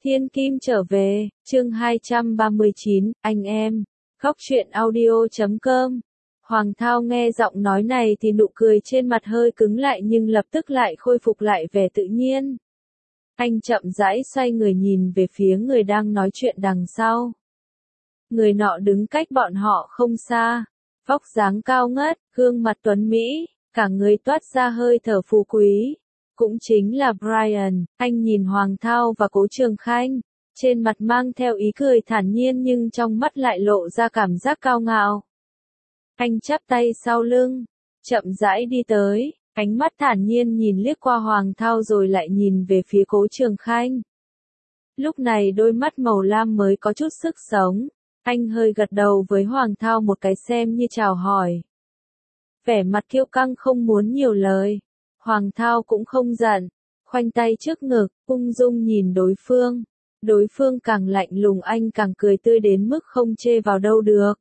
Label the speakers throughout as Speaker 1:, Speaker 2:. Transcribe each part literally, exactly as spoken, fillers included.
Speaker 1: Thiên Kim trở về, chương hai trăm ba mươi chín, anh em, khóc chuyện audio chấm com. Hoàng Thao nghe giọng nói này thì nụ cười trên mặt hơi cứng lại nhưng lập tức lại khôi phục lại vẻ tự nhiên. Anh chậm rãi xoay người nhìn về phía người đang nói chuyện đằng sau. Người nọ đứng cách bọn họ không xa, vóc dáng cao ngất, gương mặt tuấn mỹ, cả người toát ra hơi thở phú quý. Cũng chính là Brian. Anh nhìn Hoàng Thao và Cố Trường Khanh, trên mặt mang theo ý cười thản nhiên nhưng trong mắt lại lộ ra cảm giác cao ngạo. Anh chắp tay sau lưng, chậm rãi đi tới, ánh mắt thản nhiên nhìn liếc qua Hoàng Thao rồi lại nhìn về phía Cố Trường Khanh. Lúc này đôi mắt màu lam mới có chút sức sống, anh hơi gật đầu với Hoàng Thao một cái xem như chào hỏi. Vẻ mặt kiêu căng không muốn nhiều lời. Hoàng Thao cũng không giận, khoanh tay trước ngực, ung dung nhìn đối phương. Đối phương càng lạnh lùng anh càng cười tươi đến mức không chê vào đâu được.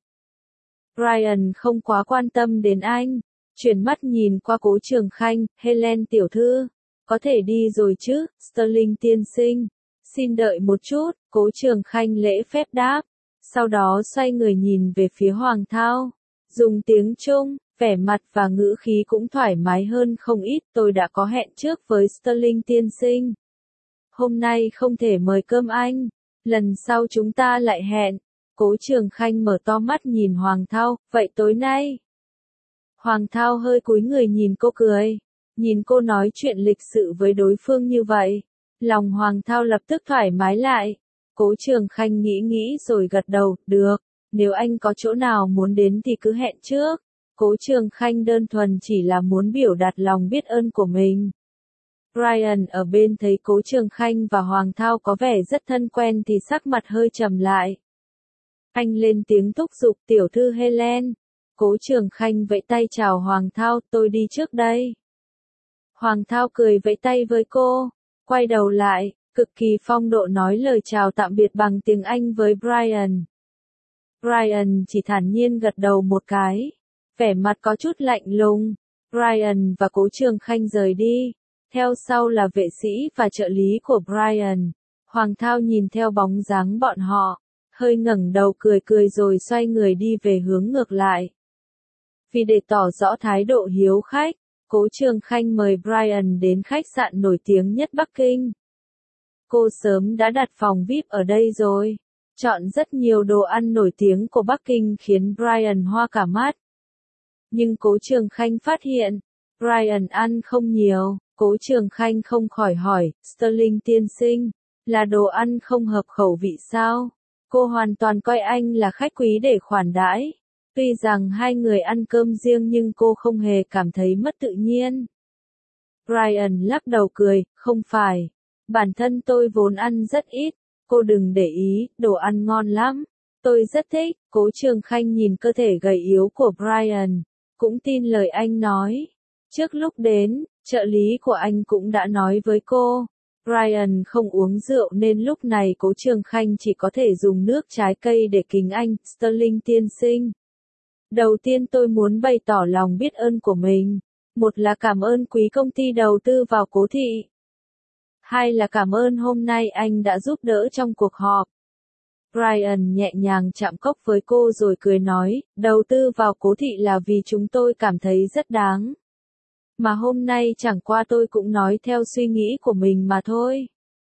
Speaker 1: Brian không quá quan tâm đến anh, chuyển mắt nhìn qua Cố Trường Khanh, Helen tiểu thư, có thể đi rồi chứ, Sterling tiên sinh. Xin đợi một chút, Cố Trường Khanh lễ phép đáp, sau đó xoay người nhìn về phía Hoàng Thao, dùng tiếng Trung. Vẻ mặt và ngữ khí cũng thoải mái hơn không ít, tôi đã có hẹn trước với Sterling tiên sinh. Hôm nay không thể mời cơm anh, lần sau chúng ta lại hẹn. Cố Trường Khanh mở to mắt nhìn Hoàng Thao, vậy tối nay? Hoàng Thao hơi cúi người nhìn cô cười, nhìn cô nói chuyện lịch sự với đối phương như vậy. Lòng Hoàng Thao lập tức thoải mái lại. Cố Trường Khanh nghĩ nghĩ rồi gật đầu, được, nếu anh có chỗ nào muốn đến thì cứ hẹn trước. Cố Trường Khanh đơn thuần chỉ là muốn biểu đạt lòng biết ơn của mình. Brian ở bên thấy Cố Trường Khanh và Hoàng Thao có vẻ rất thân quen thì sắc mặt hơi trầm lại. Anh lên tiếng thúc giục tiểu thư Helen. Cố Trường Khanh vẫy tay chào Hoàng Thao, tôi đi trước đây. Hoàng Thao cười vẫy tay với cô, quay đầu lại, cực kỳ phong độ nói lời chào tạm biệt bằng tiếng Anh với Brian. Brian chỉ thản nhiên gật đầu một cái. Vẻ mặt có chút lạnh lùng, Brian và Cố Trường Khanh rời đi, theo sau là vệ sĩ và trợ lý của Brian. Hoàng Thao nhìn theo bóng dáng bọn họ, hơi ngẩng đầu cười cười rồi xoay người đi về hướng ngược lại. Vì để tỏ rõ thái độ hiếu khách, Cố Trường Khanh mời Brian đến khách sạn nổi tiếng nhất Bắc Kinh. Cô sớm đã đặt phòng vi ai pi ở đây rồi, chọn rất nhiều đồ ăn nổi tiếng của Bắc Kinh khiến Brian hoa cả mắt. Nhưng Cố Trường Khanh phát hiện, Brian ăn không nhiều. Cố Trường Khanh không khỏi hỏi, Sterling tiên sinh, là đồ ăn không hợp khẩu vị sao? Cô hoàn toàn coi anh là khách quý để khoản đãi. Tuy rằng hai người ăn cơm riêng nhưng cô không hề cảm thấy mất tự nhiên. Brian lắc đầu cười, không phải. Bản thân tôi vốn ăn rất ít, cô đừng để ý, đồ ăn ngon lắm. Tôi rất thích. Cố Trường Khanh nhìn cơ thể gầy yếu của Brian, cũng tin lời anh nói. Trước lúc đến, trợ lý của anh cũng đã nói với cô, Brian không uống rượu nên lúc này Cố Trường Khanh chỉ có thể dùng nước trái cây để kính anh, Sterling tiên sinh. Đầu tiên tôi muốn bày tỏ lòng biết ơn của mình. Một là cảm ơn quý công ty đầu tư vào Cố thị. Hai là cảm ơn hôm nay anh đã giúp đỡ trong cuộc họp. Brian nhẹ nhàng chạm cốc với cô rồi cười nói, đầu tư vào Cố thị là vì chúng tôi cảm thấy rất đáng. Mà hôm nay chẳng qua tôi cũng nói theo suy nghĩ của mình mà thôi.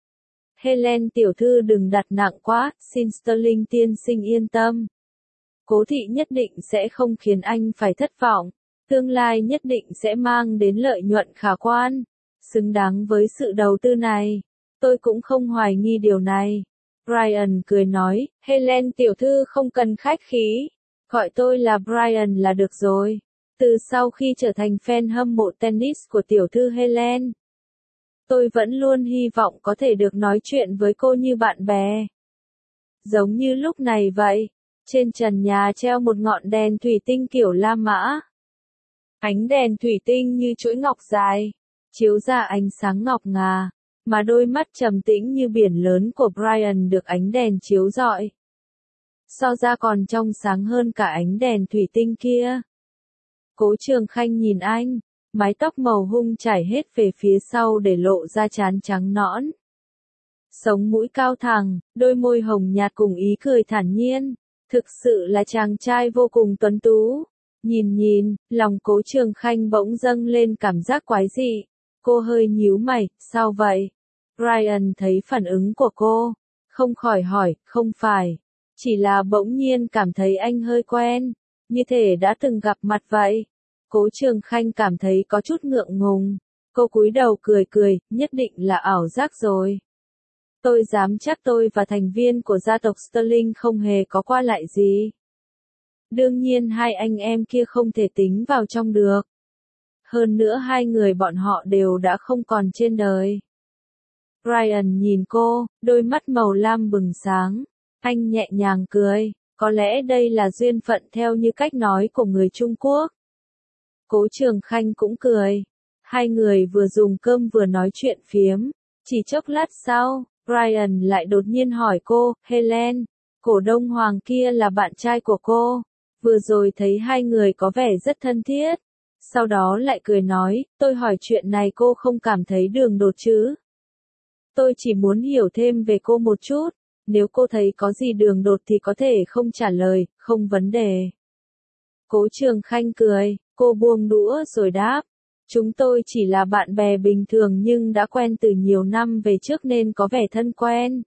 Speaker 1: Helen tiểu thư đừng đặt nặng quá, xin Sterling tiên sinh yên tâm. Cố thị nhất định sẽ không khiến anh phải thất vọng, tương lai nhất định sẽ mang đến lợi nhuận khả quan, xứng đáng với sự đầu tư này. Tôi cũng không hoài nghi điều này. Brian cười nói, Helen tiểu thư không cần khách khí, gọi tôi là Brian là được rồi. Từ sau khi trở thành fan hâm mộ tennis của tiểu thư Helen, tôi vẫn luôn hy vọng có thể được nói chuyện với cô như bạn bè. Giống như lúc này vậy, trên trần nhà treo một ngọn đèn thủy tinh kiểu La Mã. Ánh đèn thủy tinh như chuỗi ngọc dài, chiếu ra ánh sáng ngọc ngà, mà đôi mắt trầm tĩnh như biển lớn của Brian được ánh đèn chiếu rọi. So ra còn trong sáng hơn cả ánh đèn thủy tinh kia. Cố Trường Khanh nhìn anh, mái tóc màu hung chảy hết về phía sau để lộ ra trán trắng nõn. sống mũi cao thẳng, đôi môi hồng nhạt cùng ý cười thản nhiên. Thực sự là chàng trai vô cùng tuấn tú. Nhìn nhìn, lòng Cố Trường Khanh bỗng dâng lên cảm giác quái dị. Cô hơi nhíu mày, sao vậy? Ryan thấy phản ứng của cô, không khỏi hỏi, không phải. Chỉ là bỗng nhiên cảm thấy anh hơi quen, như thể đã từng gặp mặt vậy. Cố Trường Khanh cảm thấy có chút ngượng ngùng. Cô cúi đầu cười cười, nhất định là ảo giác rồi. Tôi dám chắc tôi và thành viên của gia tộc Sterling không hề có qua lại gì. Đương nhiên hai anh em kia không thể tính vào trong được. Hơn nữa hai người bọn họ đều đã không còn trên đời. Ryan nhìn cô, đôi mắt màu lam bừng sáng. Anh nhẹ nhàng cười, có lẽ đây là duyên phận theo như cách nói của người Trung Quốc. Cố Trường Khanh cũng cười. Hai người vừa dùng cơm vừa nói chuyện phiếm. Chỉ chốc lát sau, Ryan lại đột nhiên hỏi cô, Helen, cổ đông Hoàng kia là bạn trai của cô. Vừa rồi thấy hai người có vẻ rất thân thiết. Sau đó lại cười nói, tôi hỏi chuyện này cô không cảm thấy đường đột chứ? Tôi chỉ muốn hiểu thêm về cô một chút. Nếu cô thấy có gì đường đột thì có thể không trả lời, không vấn đề. Cố Trường Khanh cười, cô buông đũa rồi đáp. Chúng tôi chỉ là bạn bè bình thường nhưng đã quen từ nhiều năm về trước nên có vẻ thân quen.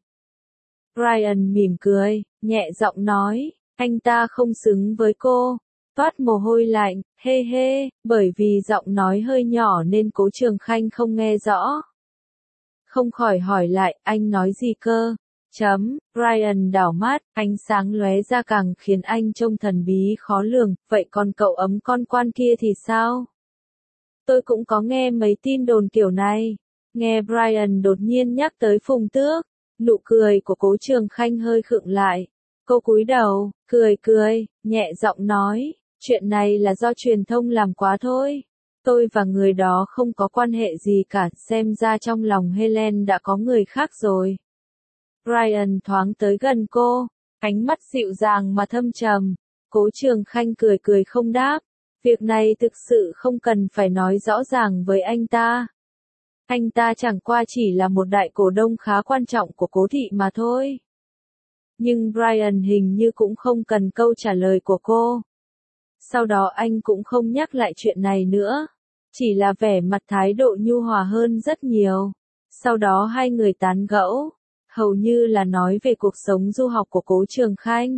Speaker 1: Ryan mỉm cười, nhẹ giọng nói, anh ta không xứng với cô. Toát mồ hôi lạnh, hê hê, bởi vì giọng nói hơi nhỏ nên Cố Trường Khanh không nghe rõ. Không khỏi hỏi lại, anh nói gì cơ? Chấm, Ryan đảo mắt, ánh sáng lóe ra càng khiến anh trông thần bí khó lường, vậy còn cậu ấm con quan kia thì sao? Tôi cũng có nghe mấy tin đồn kiểu này. Nghe Brian đột nhiên nhắc tới Phùng Tước, nụ cười của Cố Trường Khanh hơi khựng lại. Cô cúi đầu, cười cười, nhẹ giọng nói, chuyện này là do truyền thông làm quá thôi. Tôi và người đó không có quan hệ gì cả, xem ra trong lòng Helen đã có người khác rồi. Brian thoáng tới gần cô, ánh mắt dịu dàng mà thâm trầm. Cố Trường Khanh cười cười không đáp. Việc này thực sự không cần phải nói rõ ràng với anh ta. Anh ta chẳng qua chỉ là một đại cổ đông khá quan trọng của Cố thị mà thôi. Nhưng Brian hình như cũng không cần câu trả lời của cô. Sau đó anh cũng không nhắc lại chuyện này nữa. Chỉ là vẻ mặt thái độ nhu hòa hơn rất nhiều. Sau đó hai người tán gẫu. Hầu như là nói về cuộc sống du học của Cố Trường Khanh.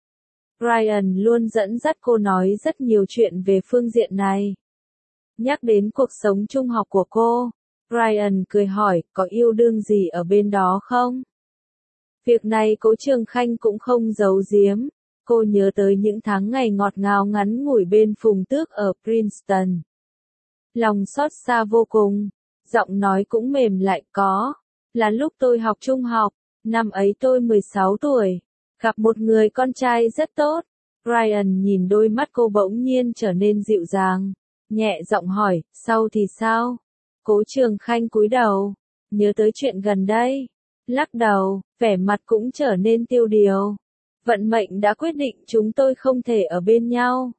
Speaker 1: Ryan luôn dẫn dắt cô nói rất nhiều chuyện về phương diện này. Nhắc đến cuộc sống trung học của cô, Ryan cười hỏi, có yêu đương gì ở bên đó không? Việc này Cố Trường Khanh cũng không giấu giếm. Cô nhớ tới những tháng ngày ngọt ngào ngắn ngủi bên Phùng Tước ở Princeton. Lòng xót xa vô cùng, giọng nói cũng mềm lại có. Là lúc tôi học trung học, năm ấy tôi mười sáu tuổi. Gặp một người con trai rất tốt. Ryan nhìn đôi mắt cô bỗng nhiên trở nên dịu dàng. Nhẹ giọng hỏi, sau thì sao? Cố Trường Khanh cúi đầu. Nhớ tới chuyện gần đây. Lắc đầu, vẻ mặt cũng trở nên tiêu điều. Vận mệnh đã quyết định chúng tôi không thể ở bên nhau.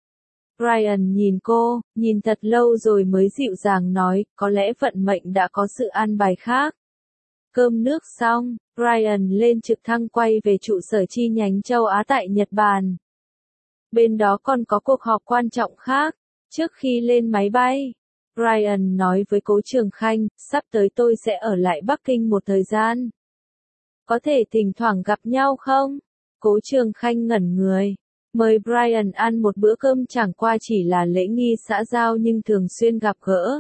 Speaker 1: Ryan nhìn cô, nhìn thật lâu rồi mới dịu dàng nói, có lẽ vận mệnh đã có sự an bài khác. Cơm nước xong, Ryan lên trực thăng quay về trụ sở chi nhánh châu Á tại Nhật Bản. Bên đó còn có cuộc họp quan trọng khác. Trước khi lên máy bay, Ryan nói với Cố Trường Khanh, sắp tới tôi sẽ ở lại Bắc Kinh một thời gian. Có thể thỉnh thoảng gặp nhau không? Cố Trường Khanh ngẩn người. Mời Brian ăn một bữa cơm chẳng qua chỉ là lễ nghi xã giao nhưng thường xuyên gặp gỡ.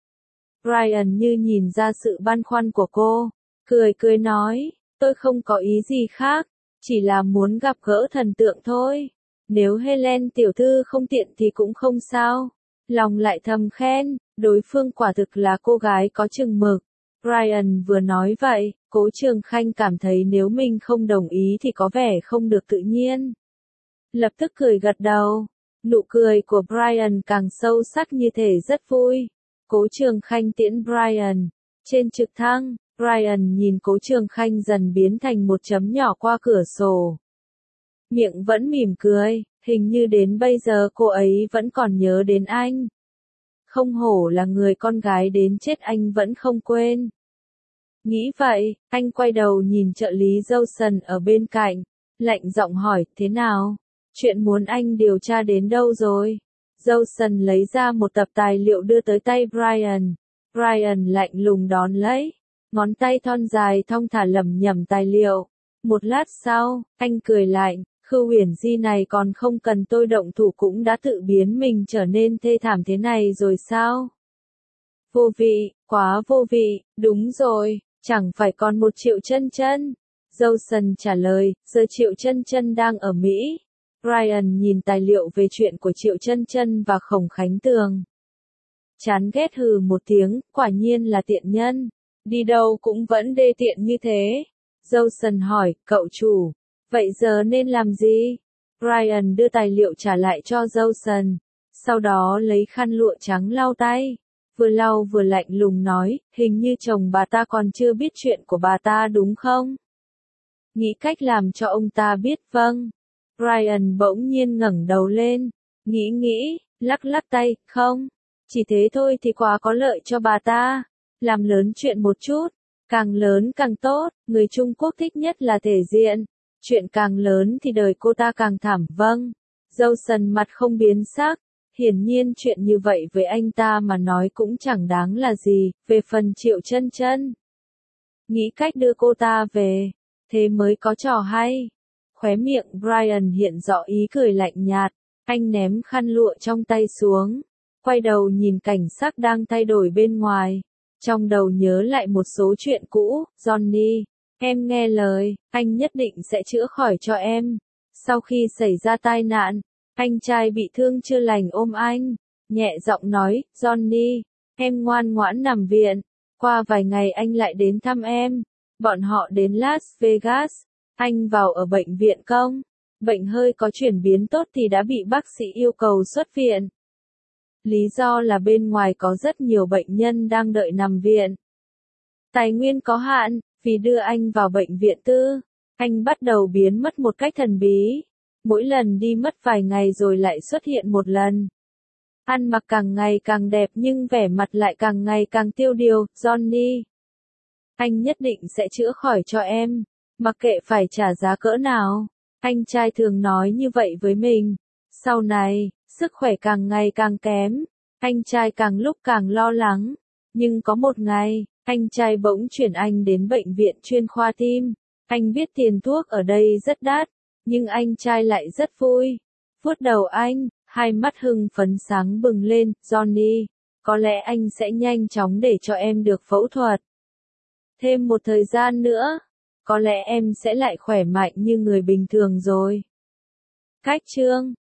Speaker 1: Brian như nhìn ra sự băn khoăn của cô. Cười cười nói, tôi không có ý gì khác, chỉ là muốn gặp gỡ thần tượng thôi. Nếu Helen tiểu thư không tiện thì cũng không sao. Lòng lại thầm khen, đối phương quả thực là cô gái có chừng mực. Brian vừa nói vậy, Cố Trường Khanh cảm thấy nếu mình không đồng ý thì có vẻ không được tự nhiên. Lập tức cười gật đầu. Nụ cười của Brian càng sâu sắc như thể rất vui. Cố Trường Khanh tiễn Brian. Trên trực thăng, Brian nhìn Cố Trường Khanh dần biến thành một chấm nhỏ qua cửa sổ. Miệng vẫn mỉm cười, hình như đến bây giờ cô ấy vẫn còn nhớ đến anh. Không hổ là người con gái đến chết anh vẫn không quên. Nghĩ vậy, anh quay đầu nhìn trợ lý Dawson ở bên cạnh, lạnh giọng hỏi, thế nào? Chuyện muốn anh điều tra đến đâu rồi? Dawson lấy ra một tập tài liệu đưa tới tay Brian. Brian lạnh lùng đón lấy, ngón tay thon dài thong thả lẩm nhẩm tài liệu. Một lát sau, anh cười lạnh, Khưu Uyển Di này còn không cần tôi động thủ cũng đã tự biến mình trở nên thê thảm thế này rồi sao? Vô vị, quá vô vị, đúng rồi, chẳng phải còn một Triệu Chân Chân. Dawson trả lời, giờ Triệu Chân Chân đang ở Mỹ. Brian nhìn tài liệu về chuyện của Triệu Chân Chân và Khổng Khánh Tường. Chán ghét hừ một tiếng, quả nhiên là tiện nhân. Đi đâu cũng vẫn đê tiện như thế. Dawson hỏi, cậu chủ, vậy giờ nên làm gì? Brian đưa tài liệu trả lại cho Dawson. Sau đó lấy khăn lụa trắng lau tay. Vừa lau vừa lạnh lùng nói, hình như chồng bà ta còn chưa biết chuyện của bà ta đúng không? Nghĩ cách làm cho ông ta biết vâng. Brian bỗng nhiên ngẩng đầu lên, nghĩ nghĩ, lắc lắc tay, không, chỉ thế thôi thì quá có lợi cho bà ta. Làm lớn chuyện một chút, càng lớn càng tốt, người Trung Quốc thích nhất là thể diện. Chuyện càng lớn thì đời cô ta càng thảm vâng. Dawson mặt không biến sắc, hiển nhiên chuyện như vậy với anh ta mà nói cũng chẳng đáng là gì, về phần Triệu Chân Chân. Nghĩ cách đưa cô ta về, thế mới có trò hay. Khóe miệng Brian hiện rõ ý cười lạnh nhạt, anh ném khăn lụa trong tay xuống, quay đầu nhìn cảnh sắc đang thay đổi bên ngoài. Trong đầu nhớ lại một số chuyện cũ, Johnny, em nghe lời, anh nhất định sẽ chữa khỏi cho em. Sau khi xảy ra tai nạn, anh trai bị thương chưa lành ôm anh, nhẹ giọng nói, Johnny, em ngoan ngoãn nằm viện. Qua vài ngày anh lại đến thăm em. Bọn họ đến Las Vegas. Anh vào ở bệnh viện công. Bệnh hơi có chuyển biến tốt thì đã bị bác sĩ yêu cầu xuất viện. Lý do là bên ngoài có rất nhiều bệnh nhân đang đợi nằm viện. Tài nguyên có hạn, vì đưa anh vào bệnh viện tư, anh bắt đầu biến mất một cách thần bí. Mỗi lần đi mất vài ngày rồi lại xuất hiện một lần. Ăn mặc càng ngày càng đẹp nhưng vẻ mặt lại càng ngày càng tiêu điều, Johnny. Anh nhất định sẽ chữa khỏi cho em, mặc kệ phải trả giá cỡ nào. Anh trai thường nói như vậy với mình. Sau này, sức khỏe càng ngày càng kém, anh trai càng lúc càng lo lắng. Nhưng có một ngày, anh trai bỗng chuyển anh đến bệnh viện chuyên khoa tim. Anh biết tiền thuốc ở đây rất đắt, nhưng anh trai lại rất vui. Vuốt đầu anh, hai mắt hưng phấn sáng bừng lên, Johnny, có lẽ anh sẽ nhanh chóng để cho em được phẫu thuật. Thêm một thời gian nữa, có lẽ em sẽ lại khỏe mạnh như người bình thường rồi. Cách chương